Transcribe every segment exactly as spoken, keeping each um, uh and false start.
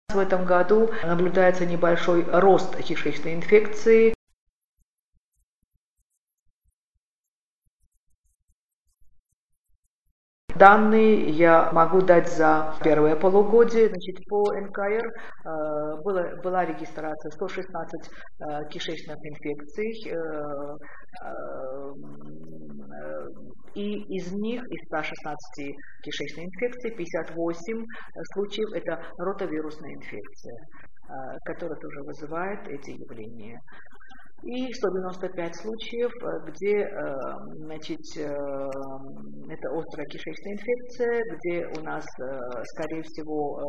В этом году наблюдается небольшой рост кишечной инфекции. Данные я могу дать за первое полугодие. Значит, по эн ка эр э, было, была регистрация сто шестнадцать э, кишечных инфекций, э, э, и из них, из ста шестнадцати кишечных инфекций, пятьдесят восемь случаев это ротавирусная инфекция, э, которая тоже вызывает эти явления. И сто девяносто пять случаев, где значит, это острая кишечная инфекция, где у нас, скорее всего,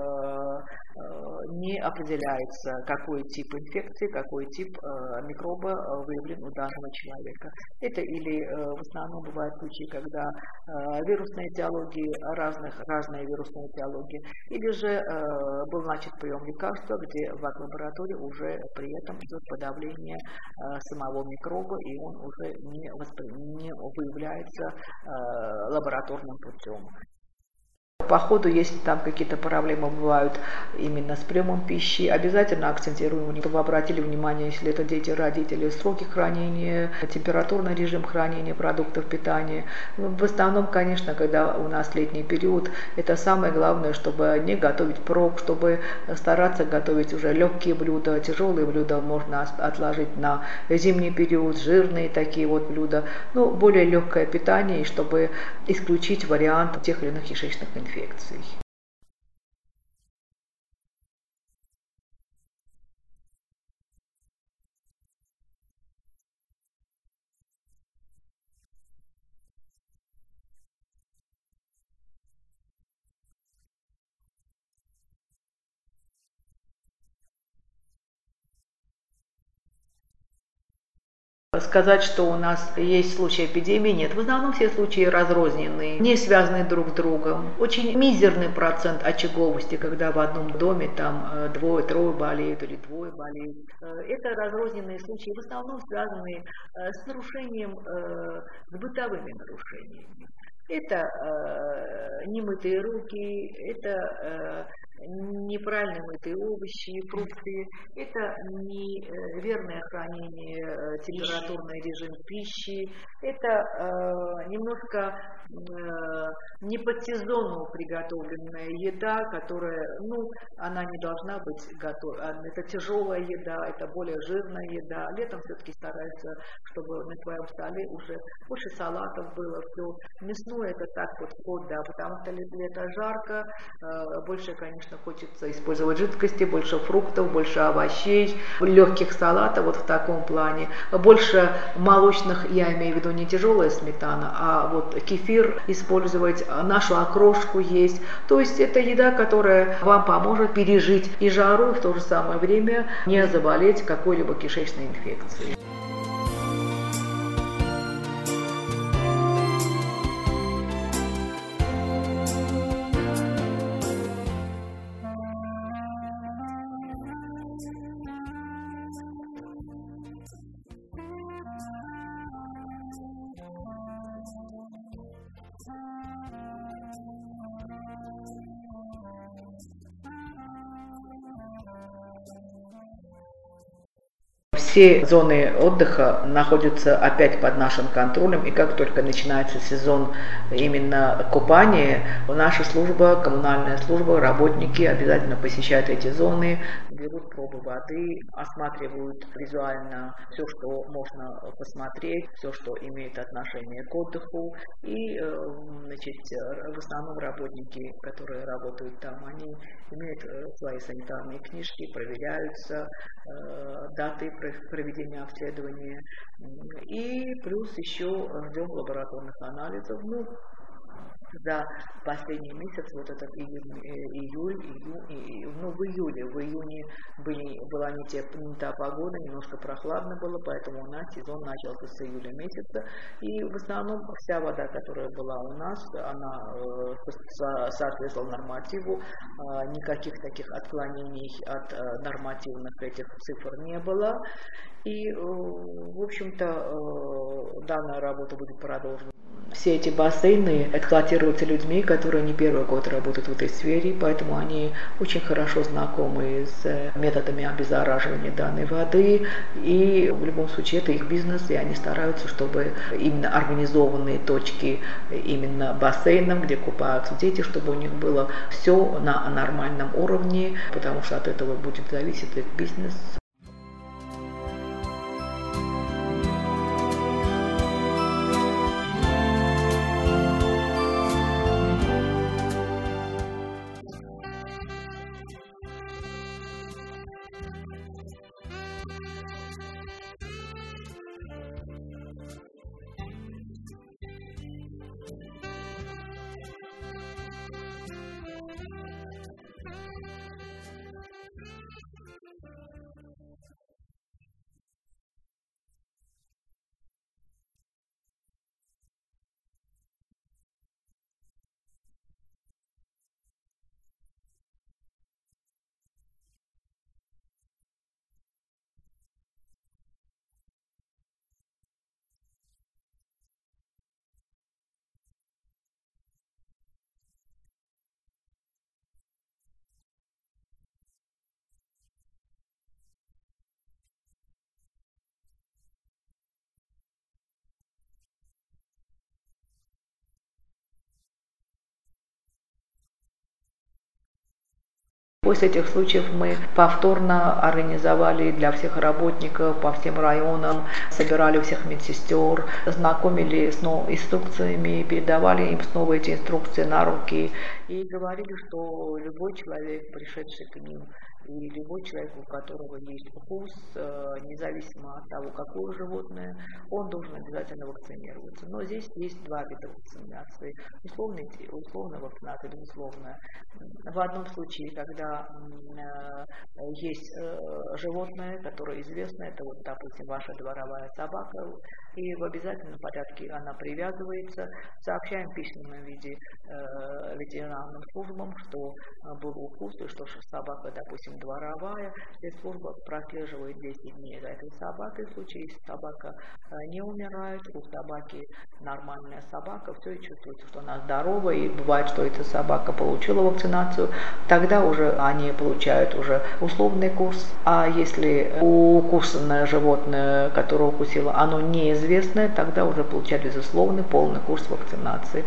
не определяется, какой тип инфекции, какой тип микроба выявлен у данного человека. Это или в основном бывают случаи, когда вирусные этиологии, разных, разные вирусные этиологии, или же был начат прием лекарства, где в лаборатории уже при этом идет подавление самого микроба, и он уже не, воспри... не выявляется э, лабораторным путем. По ходу, если там какие-то проблемы бывают именно с приемом пищи, обязательно акцентируем, чтобы обратили внимание, если это дети, родители, сроки хранения, температурный режим хранения продуктов питания. В основном, конечно, когда у нас летний период, это самое главное, чтобы не готовить прок, чтобы стараться готовить уже легкие блюда, тяжелые блюда можно отложить на зимний период, жирные такие вот блюда, ну, более легкое питание, чтобы исключить вариант тех или иных кишечных инфекций. инфекций. Сказать, что у нас есть случаи эпидемии, нет. В основном все случаи разрозненные, не связанные друг с другом. Очень мизерный процент очаговости, когда в одном доме там двое-трое болеют или двое болеют. Это разрозненные случаи, в основном связанные с нарушением, с бытовыми нарушениями. Это э, немытые руки, это э, неправильно мытые овощи, фрукты, это неверное хранение, температурный режим пищи, это э, немножко э, не под сезону приготовленная еда, которая, ну, она не должна быть готова. Это тяжелая еда, это более жирная еда. Летом все-таки стараются, чтобы на твоем столе уже больше салатов было, все мясное. Это так вот вход, да, потому что лето жарко, э, больше, конечно, хочется использовать жидкости, больше фруктов, больше овощей, легких салатов, вот в таком плане. Больше молочных, я имею в виду не тяжелая сметана, а вот кефир использовать, нашу окрошку есть. То есть это еда, которая вам поможет пережить и жару, и в то же самое время не заболеть какой-либо кишечной инфекцией. Все зоны отдыха находятся опять под нашим контролем, и как только начинается сезон именно купания, наша служба, коммунальная служба, работники обязательно посещают эти зоны, берут пробы воды, осматривают визуально все, что можно посмотреть, все, что имеет отношение к отдыху. И, значит, в основном работники, которые работают там, они имеют свои санитарные книжки, проверяются даты проведения обследования. И плюс еще ждем лабораторных анализов. Ну, за последний месяц, вот этот июль, июль, июль, ну в июле, в июне были, была не, те, не та погода, немножко прохладно было, поэтому у нас сезон начался с июля месяца. И в основном вся вода, которая была у нас, она э, соответствовала нормативу, э, никаких таких отклонений от э, нормативных этих цифр не было. И, э, в общем-то, э, данная работа будет продолжена. все эти бассейны эксплуатируются людьми, которые не первый год работают в этой сфере, поэтому они очень хорошо знакомы с методами обеззараживания данной воды, и в любом случае это их бизнес, и они стараются, чтобы именно организованные точки именно бассейнов, где купаются дети, чтобы у них было все на нормальном уровне, потому что от этого будет зависеть их бизнес. После этих случаев мы повторно организовали для всех работников по всем районам, собирали всех медсестер, знакомили с новыми инструкциями, передавали им снова эти инструкции на руки и говорили, что любой человек, пришедший к ним, и любой человек, у которого есть укус, независимо от того, какое животное, он должен обязательно вакцинироваться. Но здесь есть два вида вакцинации. Условная, условная вакцинация, безусловно. В одном случае, когда есть животное, которое известно, это вот, допустим, ваша дворовая собака, и в обязательном порядке она привязывается, сообщаем в письменном виде э, ветеринарным службам, что был укус, и что собака, допустим, дворовая, и служба прослеживает десять дней за этой собакой. В случае, если собака э, не умирает, у собаки нормальная собака, все, и чувствуется, что она здорова, и бывает, что эта собака получила вакцинацию, тогда уже они получают уже условный курс. А если укусанное животное, которое укусило, оно неизвестное, тогда уже получают безусловный полный курс вакцинации.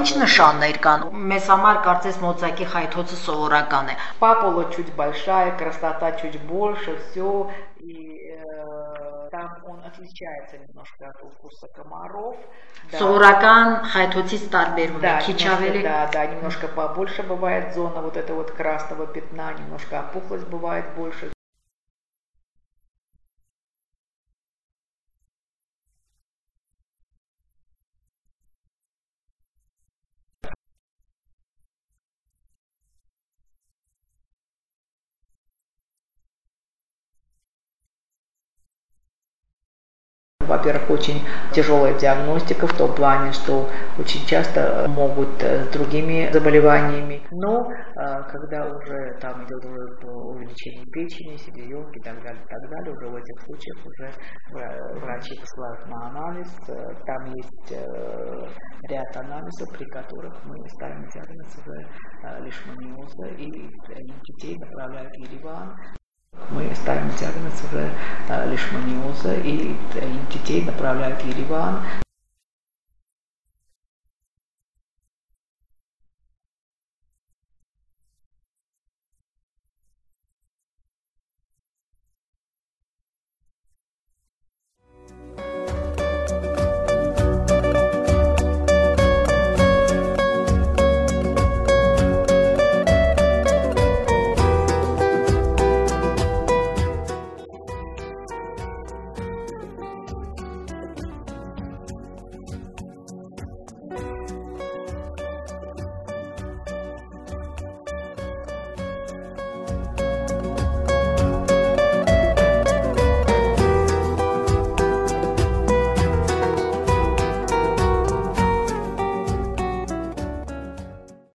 Ինչ նշաններ կան։ Մեզ համար կարծես մոծակի խայթոցը սովորական է։ Папула чуть большая, красота чуть больше, все. И э, там он отличается немножко от укуса комаров. Սովորական խայթոցից տարբերվում է, Да, քիչ немножко, ավելի։ да, да, немножко побольше бывает зона вот этого вот красного пятна, немножко опухлость бывает больше. Во-первых, очень тяжелая диагностика в том плане, что очень часто могут с другими заболеваниями, но когда уже там идет увеличение печени, селезенки и так далее, так далее, уже в этих случаях уже врачи посылают на анализ, там есть ряд анализов, при которых мы ставим диагноз уже лишманиоза, и детей направляют в Ереван. Мы ставим диагноз уже лишманиоза, и детей направляют в Ереван.